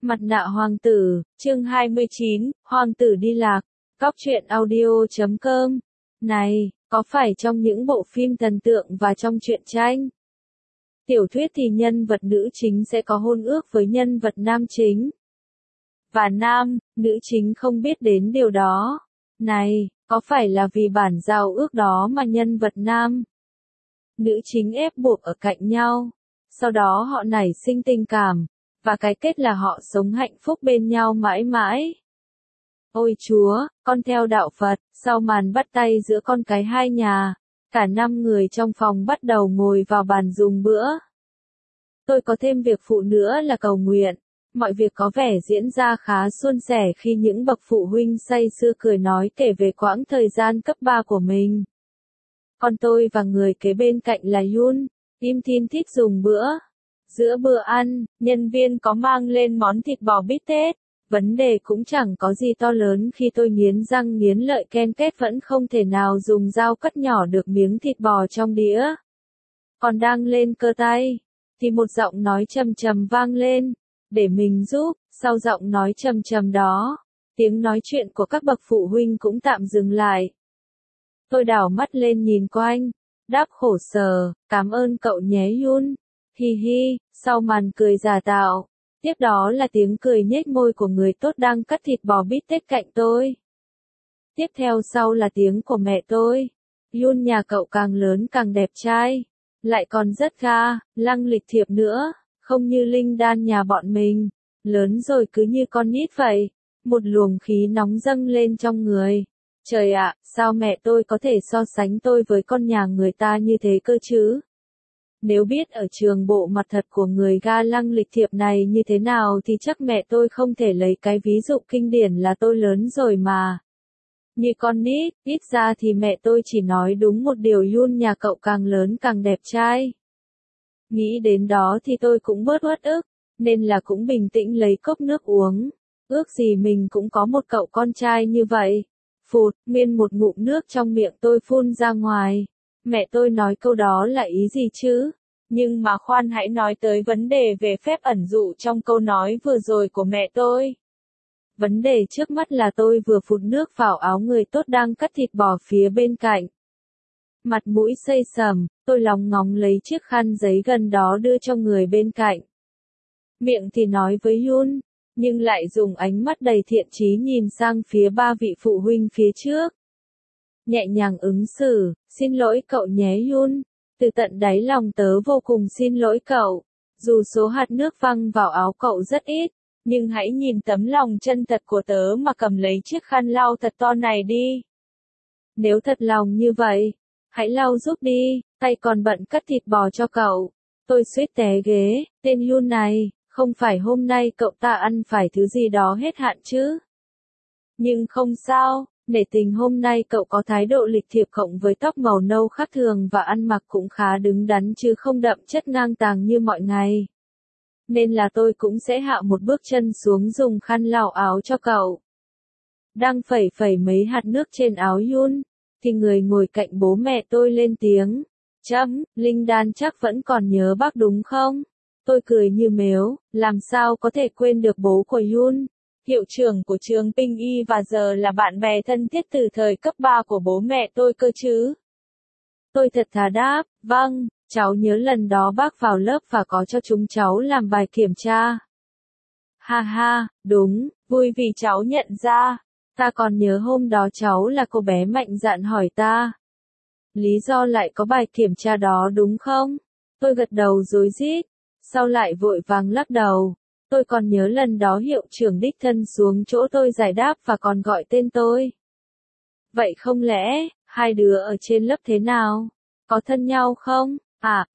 Mặt nạ hoàng tử, chương 29, hoàng tử đi lạc, Cóc truyện audio.com. Này, có phải trong những bộ phim thần tượng và trong truyện tranh, tiểu thuyết thì nhân vật nữ chính sẽ có hôn ước với nhân vật nam chính? Và nữ chính không biết đến điều đó. Này, có phải là vì bản giao ước đó mà nhân vật nữ chính ép buộc ở cạnh nhau, sau đó họ nảy sinh tình cảm, và cái kết là họ sống hạnh phúc bên nhau mãi mãi? Ôi Chúa, con theo đạo Phật, sau màn bắt tay giữa con cái hai nhà, cả 5 người trong phòng bắt đầu ngồi vào bàn dùng bữa. Tôi có thêm việc phụ nữa là cầu nguyện. Mọi việc có vẻ diễn ra khá suôn sẻ khi những bậc phụ huynh say sưa cười nói kể về quãng thời gian cấp 3 của mình. Còn tôi và người kế bên cạnh là Yun, Im Thin thích dùng bữa. Giữa bữa ăn, nhân viên có mang lên món thịt bò bít tết. Vấn đề cũng chẳng có gì to lớn khi tôi nghiến răng nghiến lợi ken két vẫn không thể nào dùng dao cắt nhỏ được miếng thịt bò trong đĩa. Còn đang lên cơ tay, thì một giọng nói trầm trầm vang lên, để mình giúp. Sau giọng nói trầm trầm đó, tiếng nói chuyện của các bậc phụ huynh cũng tạm dừng lại. Tôi đảo mắt lên nhìn quanh, đáp khổ sở, cảm ơn cậu nhé Yun. Hi hi, sau màn cười giả tạo, tiếp đó là tiếng cười nhếch môi của người tốt đang cắt thịt bò bít tết cạnh tôi. Tiếp theo sau là tiếng của mẹ tôi. Yun nhà cậu càng lớn càng đẹp trai, lại còn rất lăng lịch thiệp nữa, không như Linh Đan nhà bọn mình, lớn rồi cứ như con nít vậy. Một luồng khí nóng dâng lên trong người. Trời ạ, sao mẹ tôi có thể so sánh tôi với con nhà người ta như thế cơ chứ? Nếu biết ở trường bộ mặt thật của người ga lăng lịch thiệp này như thế nào thì chắc mẹ tôi không thể lấy cái ví dụ kinh điển là tôi lớn rồi mà. Như con nít, ít ra thì mẹ tôi chỉ nói đúng một điều Yun nhà cậu càng lớn càng đẹp trai. Nghĩ đến đó thì tôi cũng bớt uất ức, nên là cũng bình tĩnh lấy cốc nước uống. Ước gì mình cũng có một cậu con trai như vậy. Phụt, nguyên một ngụm nước trong miệng tôi phun ra ngoài. Mẹ tôi nói câu đó là ý gì chứ? Nhưng mà khoan hãy nói tới vấn đề về phép ẩn dụ trong câu nói vừa rồi của mẹ tôi. Vấn đề trước mắt là tôi vừa phụt nước vào áo người tốt đang cắt thịt bò phía bên cạnh. Mặt mũi xây sầm, tôi lóng ngóng lấy chiếc khăn giấy gần đó đưa cho người bên cạnh. Miệng thì nói với Yun, nhưng lại dùng ánh mắt đầy thiện chí nhìn sang phía 3 vị phụ huynh phía trước. Nhẹ nhàng ứng xử, xin lỗi cậu nhé Yun, từ tận đáy lòng tớ vô cùng xin lỗi cậu. Dù số hạt nước văng vào áo cậu rất ít, nhưng hãy nhìn tấm lòng chân thật của tớ mà cầm lấy chiếc khăn lau thật to này đi. Nếu thật lòng như vậy, hãy lau giúp đi, tay còn bận cắt thịt bò cho cậu. Tôi suýt té ghế, tên Yun này, không phải hôm nay cậu ta ăn phải thứ gì đó hết hạn chứ? Nhưng không sao, nể tình hôm nay cậu có thái độ lịch thiệp cộng với tóc màu nâu khác thường và ăn mặc cũng khá đứng đắn chứ không đậm chất ngang tàng như mọi ngày. Nên là tôi cũng sẽ hạ một bước chân xuống dùng khăn lau áo cho cậu. Đang phẩy phẩy mấy hạt nước trên áo Yun, thì người ngồi cạnh bố mẹ tôi lên tiếng. Linh Đan chắc vẫn còn nhớ bác đúng không? Tôi cười như mếu, làm sao có thể quên được bố của Yun, hiệu trưởng của trường Pinh Y và giờ là bạn bè thân thiết từ thời cấp 3 của bố mẹ tôi cơ chứ. Tôi thật thà đáp, vâng, cháu nhớ lần đó bác vào lớp và có cho chúng cháu làm bài kiểm tra. Ha ha, đúng, vui vì cháu nhận ra. Ta còn nhớ hôm đó cháu là cô bé mạnh dạn hỏi ta. Lý do lại có bài kiểm tra đó đúng không? Tôi gật đầu rối rít, sau lại vội vàng lắc đầu. Tôi còn nhớ lần đó hiệu trưởng đích thân xuống chỗ tôi giải đáp và còn gọi tên tôi. Vậy không lẽ, hai đứa ở trên lớp thế nào? Có thân nhau không? À,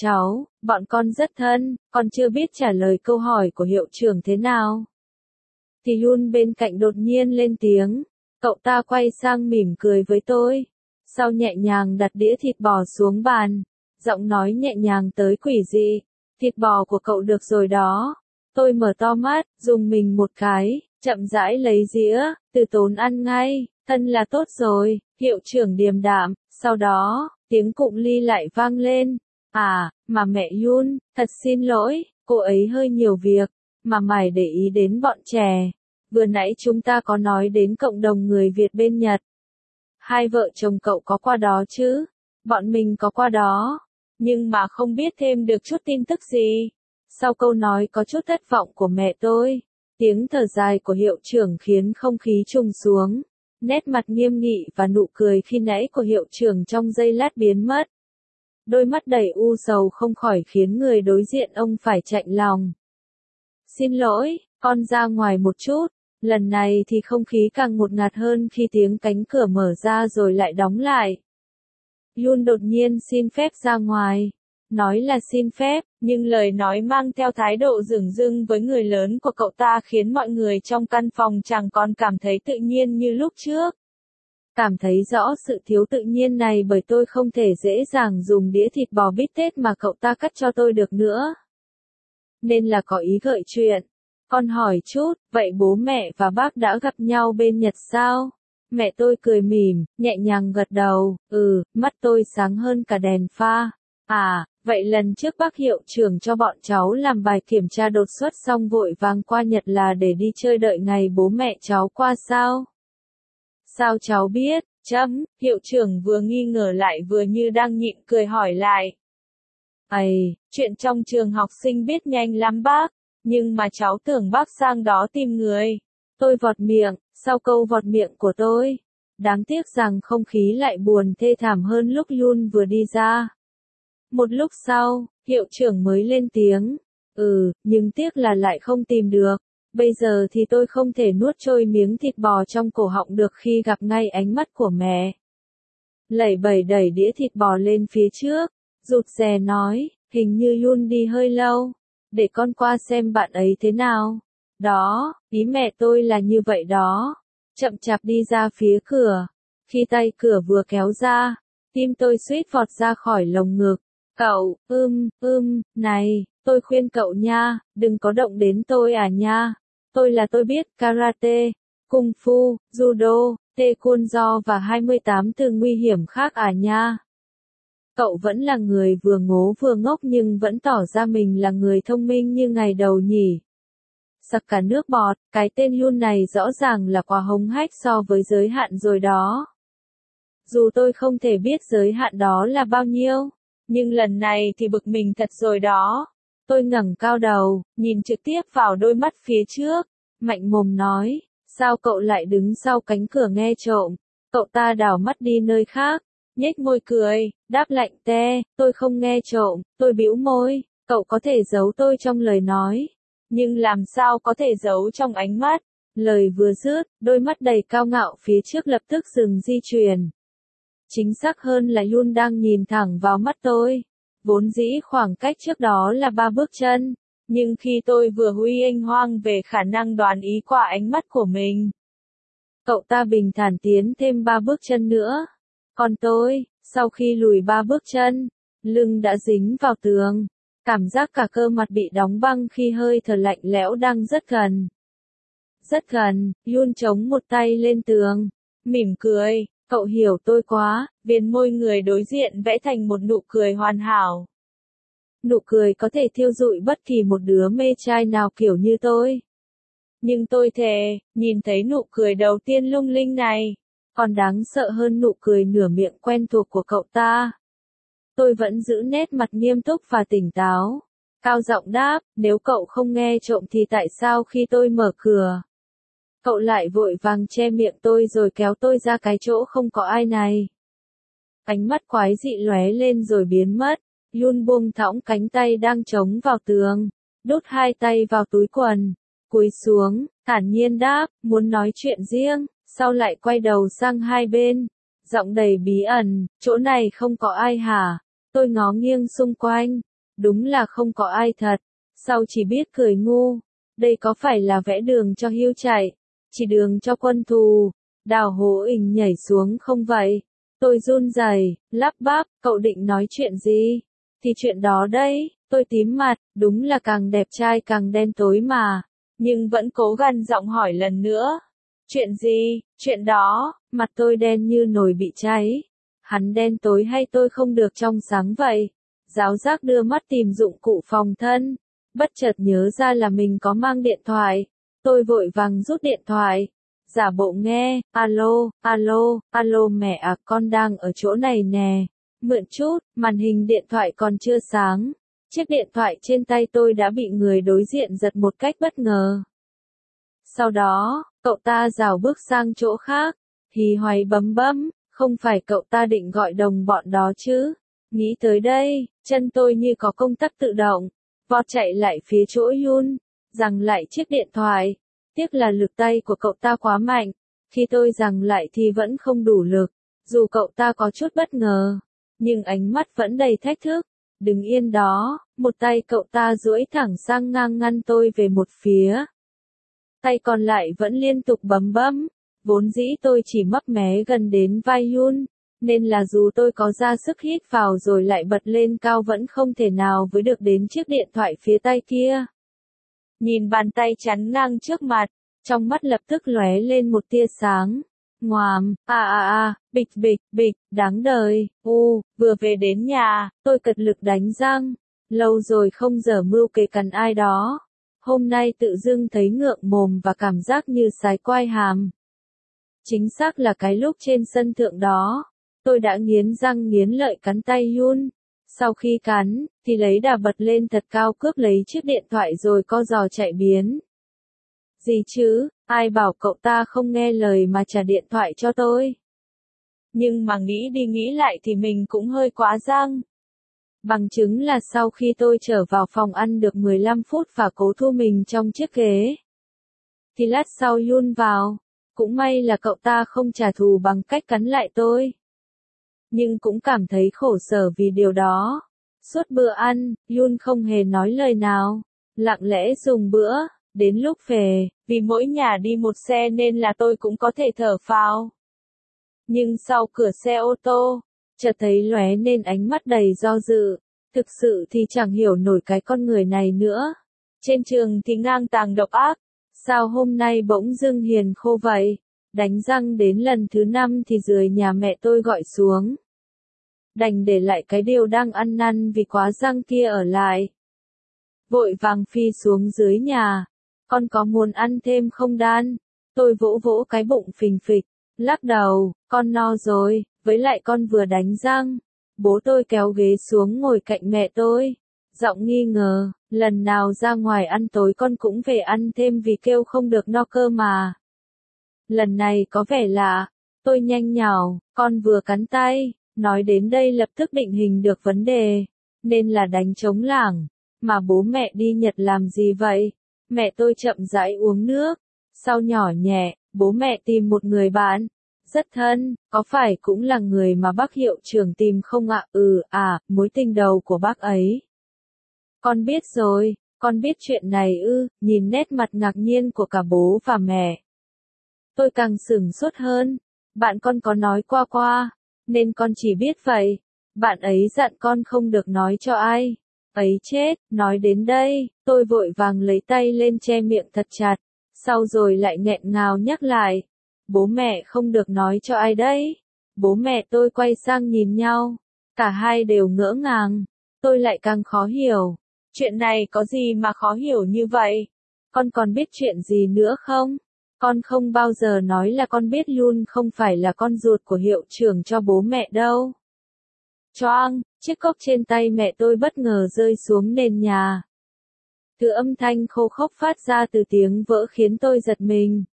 bọn con rất thân, con chưa biết trả lời câu hỏi của hiệu trưởng thế nào. Thì Yun bên cạnh đột nhiên lên tiếng, cậu ta quay sang mỉm cười với tôi. Sau nhẹ nhàng đặt đĩa thịt bò xuống bàn, giọng nói nhẹ nhàng tới quỷ dị, thịt bò của cậu được rồi đó. Tôi mở to mắt, dùng mình một cái, chậm rãi lấy dĩa, từ tốn ăn ngay, thân là tốt rồi, hiệu trưởng điềm đạm. Sau đó, tiếng cụng ly lại vang lên. À, mà mẹ Yun, thật xin lỗi, cô ấy hơi nhiều việc. mà mải để ý đến bọn trẻ. Vừa nãy chúng ta có nói đến cộng đồng người Việt bên Nhật. Hai vợ chồng cậu có qua đó chứ? Bọn mình có qua đó, nhưng mà không biết thêm được chút tin tức gì. Sau câu nói có chút thất vọng của mẹ tôi, tiếng thở dài của hiệu trưởng khiến không khí trùng xuống. Nét mặt nghiêm nghị và nụ cười khi nãy của hiệu trưởng trong giây lát biến mất. Đôi mắt đầy u sầu không khỏi khiến người đối diện ông phải chạnh lòng. Xin lỗi, con ra ngoài một chút. Lần này thì không khí càng ngột ngạt hơn khi tiếng cánh cửa mở ra rồi lại đóng lại. Yun đột nhiên xin phép ra ngoài. Nói là xin phép, nhưng lời nói mang theo thái độ dửng dưng với người lớn của cậu ta khiến mọi người trong căn phòng chẳng còn cảm thấy tự nhiên như lúc trước. Cảm thấy rõ sự thiếu tự nhiên này bởi tôi không thể dễ dàng dùng đĩa thịt bò bít tết mà cậu ta cắt cho tôi được nữa. Nên là có ý gợi chuyện. Con hỏi chút, vậy bố mẹ và bác đã gặp nhau bên Nhật sao? Mẹ tôi cười mỉm, nhẹ nhàng gật đầu, mắt tôi sáng hơn cả đèn pha. À, vậy lần trước bác hiệu trưởng cho bọn cháu làm bài kiểm tra đột xuất xong vội vàng qua Nhật là để đi chơi đợi ngày bố mẹ cháu qua sao? Sao cháu biết? Hiệu trưởng vừa nghi ngờ lại vừa như đang nhịn cười hỏi lại. Chuyện trong trường học sinh biết nhanh lắm bác, nhưng mà cháu tưởng bác sang đó tìm người. Tôi vọt miệng, sau câu vọt miệng của tôi. Đáng tiếc rằng không khí lại buồn thê thảm hơn lúc Yun vừa đi ra. Một lúc sau, hiệu trưởng mới lên tiếng. Nhưng tiếc là lại không tìm được. Bây giờ thì tôi không thể nuốt trôi miếng thịt bò trong cổ họng được khi gặp ngay ánh mắt của mẹ. Lẩy bẩy đẩy đĩa thịt bò lên phía trước, rụt rè nói, hình như Yun đi hơi lâu. Để con qua xem bạn ấy thế nào. Đó, ý mẹ tôi là như vậy đó. Chậm chạp đi ra phía cửa. Khi tay cửa vừa kéo ra, tim tôi suýt vọt ra khỏi lồng ngực. Cậu, này, tôi khuyên cậu nha, đừng có động đến tôi à nha. Tôi biết karate, kung fu, judo, taekwondo và 28 từ nguy hiểm khác à nha. Cậu vẫn là người vừa ngố vừa ngốc nhưng vẫn tỏ ra mình là người thông minh như ngày đầu nhỉ. Sặc cả nước bọt, cái tên Yun này rõ ràng là quá hống hách so với giới hạn rồi đó. Dù tôi không thể biết giới hạn đó là bao nhiêu, nhưng lần này thì bực mình thật rồi đó. Tôi ngẩng cao đầu, nhìn trực tiếp vào đôi mắt phía trước, mạnh mồm nói, sao cậu lại đứng sau cánh cửa nghe trộm? Cậu ta đảo mắt đi nơi khác, nhếch môi cười, đáp lạnh te, tôi không nghe trộm, tôi bĩu môi, cậu có thể giấu tôi trong lời nói, nhưng làm sao có thể giấu trong ánh mắt? Lời vừa dứt, đôi mắt đầy cao ngạo phía trước lập tức dừng di chuyển. Chính xác hơn là Yun đang nhìn thẳng vào mắt tôi. Vốn dĩ khoảng cách trước đó là 3 bước chân, nhưng khi tôi vừa huy anh hoang về khả năng đoán ý qua ánh mắt của mình. Cậu ta bình thản tiến thêm 3 bước chân nữa. Còn tôi, sau khi lùi 3 bước chân, lưng đã dính vào tường. Cảm giác cả cơ mặt bị đóng băng khi hơi thở lạnh lẽo đang rất gần. Rất gần, Yun chống một tay lên tường, mỉm cười. Cậu hiểu tôi quá, viền môi người đối diện vẽ thành một nụ cười hoàn hảo. Nụ cười có thể thiêu dụi bất kỳ một đứa mê trai nào kiểu như tôi. Nhưng tôi thề, nhìn thấy nụ cười đầu tiên lung linh này, còn đáng sợ hơn nụ cười nửa miệng quen thuộc của cậu ta. Tôi vẫn giữ nét mặt nghiêm túc và tỉnh táo. Cao giọng đáp, nếu cậu không nghe trộm thì tại sao khi tôi mở cửa? Cậu lại vội vàng che miệng tôi rồi kéo tôi ra cái chỗ không có ai này. Ánh mắt quái dị lóe lên rồi biến mất. Yun buông thõng cánh tay đang chống vào tường, đút hai tay vào túi quần, cúi xuống, thản nhiên đáp, muốn nói chuyện riêng, sau lại quay đầu sang hai bên, giọng đầy bí ẩn, chỗ này không có ai hả? Tôi ngó nghiêng xung quanh, đúng là không có ai thật, sau chỉ biết cười ngu, đây có phải là vẽ đường cho hươu chạy, chỉ đường cho quân thù, đào hố ình nhảy xuống không vậy? Tôi run rẩy, lắp bắp, cậu định nói chuyện gì? Thì chuyện đó đấy, tôi tím mặt, đúng là càng đẹp trai càng đen tối mà, nhưng vẫn cố gằn giọng hỏi lần nữa. Chuyện gì? Chuyện đó, mặt tôi đen như nồi bị cháy. Hắn đen tối hay tôi không được trong sáng vậy? Giáo giác đưa mắt tìm dụng cụ phòng thân. Bất chợt nhớ ra là mình có mang điện thoại. Tôi vội vàng rút điện thoại. Giả bộ nghe, alo, alo, alo mẹ à, con đang ở chỗ này nè. Mượn chút, màn hình điện thoại còn chưa sáng. Chiếc điện thoại trên tay tôi đã bị người đối diện giật một cách bất ngờ. Sau đó, cậu ta rảo bước sang chỗ khác. Hí hoáy bấm bấm, không phải cậu ta định gọi đồng bọn đó chứ. Nghĩ tới đây, chân tôi như có công tắc tự động. Vọt chạy lại phía chỗ Yun, giằng lại chiếc điện thoại. Tiếc là lực tay của cậu ta quá mạnh. Khi tôi giằng lại thì vẫn không đủ lực. Dù cậu ta có chút bất ngờ, nhưng ánh mắt vẫn đầy thách thức. Đứng yên đó, một tay cậu ta duỗi thẳng sang ngang ngăn tôi về một phía. Tay còn lại vẫn liên tục bấm bấm. Vốn dĩ tôi chỉ mấp mé gần đến vai Yun, nên là dù tôi có ra sức hít vào rồi lại bật lên cao vẫn không thể nào với được đến chiếc điện thoại phía tay kia. Nhìn bàn tay chắn ngang trước mặt, trong mắt lập tức lóe lên một tia sáng. Ngoàm, bịch bịch bịch, đáng đời, vừa về đến nhà, tôi cật lực đánh răng. Lâu rồi không dở mưu kế cắn ai đó. Hôm nay tự dưng thấy ngượng mồm và cảm giác như sái quai hàm. Chính xác là cái lúc trên sân thượng đó, tôi đã nghiến răng nghiến lợi cắn tay Yun. Sau khi cắn, thì lấy đà bật lên thật cao cướp lấy chiếc điện thoại rồi co giò chạy biến. Gì chứ, ai bảo cậu ta không nghe lời mà trả điện thoại cho tôi. Nhưng mà nghĩ đi nghĩ lại thì mình cũng hơi quá răng. Bằng chứng là sau khi tôi trở vào phòng ăn được 15 phút và cố thu mình trong chiếc ghế, thì lát sau Yun vào. Cũng may là cậu ta không trả thù bằng cách cắn lại tôi. Nhưng cũng cảm thấy khổ sở vì điều đó. Suốt bữa ăn, Yun không hề nói lời nào. Lặng lẽ dùng bữa. Đến lúc về, vì mỗi nhà đi một xe nên là tôi cũng có thể thở phào. Nhưng sau cửa xe ô tô, chợt thấy lóe nên ánh mắt đầy do dự. Thực sự thì chẳng hiểu nổi cái con người này nữa. Trên trường thì ngang tàng độc ác. Sao hôm nay bỗng dưng hiền khô vậy? Đánh răng đến lần thứ 5 thì rười nhà mẹ tôi gọi xuống. Đành để lại cái điều đang ăn năn vì quá răng kia ở lại. Vội vàng phi xuống dưới nhà. Con có muốn ăn thêm không Đan? Tôi vỗ vỗ cái bụng phình phịch, lắc đầu, con no rồi, với lại con vừa đánh răng. Bố tôi kéo ghế xuống ngồi cạnh mẹ tôi. Giọng nghi ngờ, lần nào ra ngoài ăn tối con cũng về ăn thêm vì kêu không được no cơ mà. Lần này có vẻ lạ, tôi nhanh nhảu, con vừa cắn tay, nói đến đây lập tức định hình được vấn đề, nên là đánh trống lảng, mà bố mẹ đi Nhật làm gì vậy? Mẹ tôi chậm rãi uống nước, sau nhỏ nhẹ, bố mẹ tìm một người bạn, rất thân, có phải cũng là người mà bác hiệu trưởng tìm không ạ? Mối tình đầu của bác ấy. Con biết rồi, con biết chuyện này ư, nhìn nét mặt ngạc nhiên của cả bố và mẹ. Tôi càng sửng sốt hơn, bạn con có nói qua, nên con chỉ biết vậy. Bạn ấy dặn con không được nói cho ai. Ấy chết, nói đến đây, tôi vội vàng lấy tay lên che miệng thật chặt, sau rồi lại nghẹn ngào nhắc lại. Bố mẹ không được nói cho ai đấy. Bố mẹ tôi quay sang nhìn nhau, cả hai đều ngỡ ngàng, tôi lại càng khó hiểu. Chuyện này có gì mà khó hiểu như vậy? Con còn biết chuyện gì nữa không? Con không bao giờ nói là con biết Yun không phải là con ruột của hiệu trưởng cho bố mẹ đâu. Choang, chiếc cốc trên tay mẹ tôi bất ngờ rơi xuống nền nhà. Từ âm thanh khô khốc phát ra từ tiếng vỡ khiến tôi giật mình.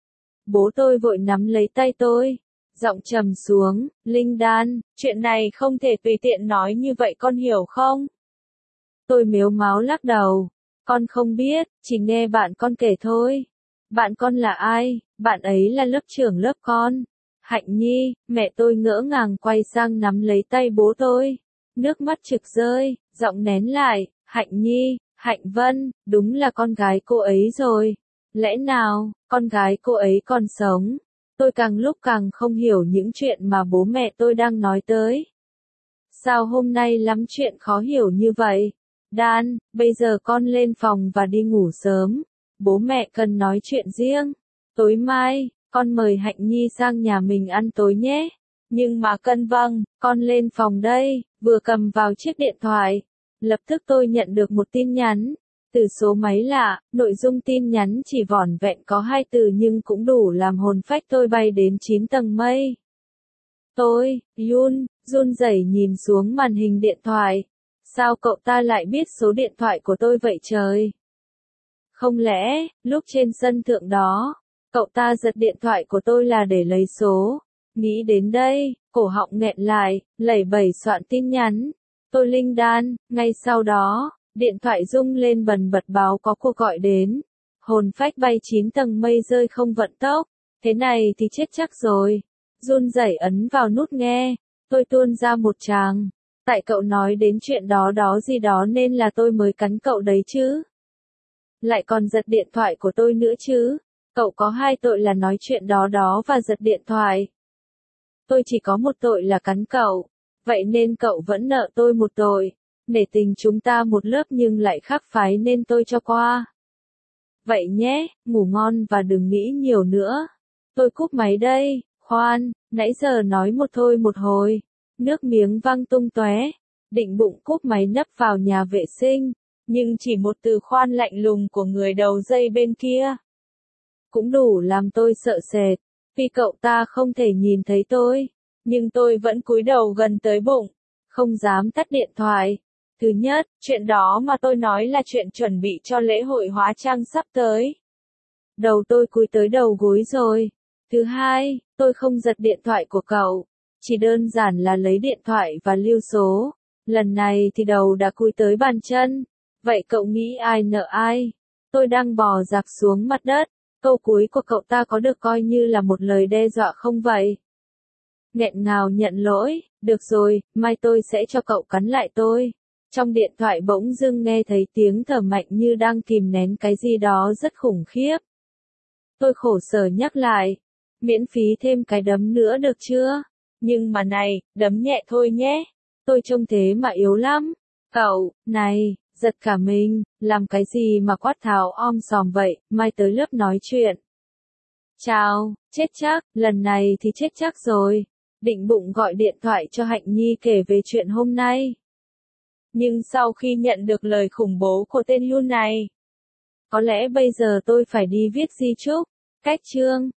Bố tôi vội nắm lấy tay tôi, giọng trầm xuống, Linh Đan, chuyện này không thể tùy tiện nói như vậy con hiểu không? Tôi mếu máo lắc đầu, con không biết, chỉ nghe bạn con kể thôi. Bạn con là ai? Bạn ấy là lớp trưởng lớp con. Hạnh Nhi, mẹ tôi ngỡ ngàng quay sang nắm lấy tay bố tôi. Nước mắt trực rơi, giọng nén lại, Hạnh Nhi, Hạnh Vân, đúng là con gái cô ấy rồi. Lẽ nào, con gái cô ấy còn sống? Tôi càng lúc càng không hiểu những chuyện mà bố mẹ tôi đang nói tới. Sao hôm nay lắm chuyện khó hiểu như vậy? Đan, bây giờ con lên phòng và đi ngủ sớm. Bố mẹ cần nói chuyện riêng. Tối mai, con mời Hạnh Nhi sang nhà mình ăn tối nhé. Nhưng mà vâng, con lên phòng đây, vừa cầm vào chiếc điện thoại. Lập tức tôi nhận được một tin nhắn. Từ số máy lạ, nội dung tin nhắn chỉ vỏn vẹn có 2 từ nhưng cũng đủ làm hồn phách tôi bay đến 9 tầng mây. Tôi, run rẩy nhìn xuống màn hình điện thoại. Sao cậu ta lại biết số điện thoại của tôi vậy trời? Không lẽ, lúc trên sân thượng đó, cậu ta giật điện thoại của tôi là để lấy số? Nghĩ đến đây, cổ họng nghẹn lại, lẩy bẩy soạn tin nhắn. Tôi linh đan, ngay sau đó, điện thoại rung lên bần bật báo có cuộc gọi đến. Hồn phách bay 9 tầng mây rơi không vận tốc. Thế này thì chết chắc rồi. Run rẩy ấn vào nút nghe. Tôi tuôn ra một tràng. Tại cậu nói đến chuyện đó gì đó nên là tôi mới cắn cậu đấy chứ. Lại còn giật điện thoại của tôi nữa chứ. Cậu có 2 tội là nói chuyện đó và giật điện thoại. Tôi chỉ có một tội là cắn cậu. Vậy nên cậu vẫn nợ tôi một tội. Nể tình chúng ta một lớp nhưng lại khác phái nên tôi cho qua. Vậy nhé, ngủ ngon và đừng nghĩ nhiều nữa. Tôi cúp máy đây. Khoan, nãy giờ nói một thôi một hồi. Nước miếng văng tung tóe. Định bụng cúp máy nấp vào nhà vệ sinh. Nhưng chỉ một từ khoan lạnh lùng của người đầu dây bên kia cũng đủ làm tôi sợ sệt. Vì cậu ta không thể nhìn thấy tôi. Nhưng tôi vẫn cúi đầu gần tới bụng. Không dám tắt điện thoại. Thứ nhất, chuyện đó mà tôi nói là chuyện chuẩn bị cho lễ hội hóa trang sắp tới. Đầu tôi cúi tới đầu gối rồi. Thứ hai, tôi không giật điện thoại của cậu. Chỉ đơn giản là lấy điện thoại và lưu số. Lần này thì đầu đã cúi tới bàn chân. Vậy cậu nghĩ ai nợ ai? Tôi đang bò dạp xuống mặt đất. Câu cuối của cậu ta có được coi như là một lời đe dọa không vậy? Nghẹn ngào nhận lỗi, được rồi, mai tôi sẽ cho cậu cắn lại tôi. Trong điện thoại bỗng dưng nghe thấy tiếng thở mạnh như đang kìm nén cái gì đó rất khủng khiếp. Tôi khổ sở nhắc lại, miễn phí thêm cái đấm nữa được chưa? Nhưng mà này, đấm nhẹ thôi nhé. Tôi trông thế mà yếu lắm. Cậu, này, giật cả mình, làm cái gì mà quát tháo om sòm vậy, mai tới lớp nói chuyện. Chào, chết chắc, lần này thì chết chắc rồi. Định bụng gọi điện thoại cho Hạnh Nhi kể về chuyện hôm nay. Nhưng sau khi nhận được lời khủng bố của tên Yun này, có lẽ bây giờ tôi phải đi viết di chúc, cách chương.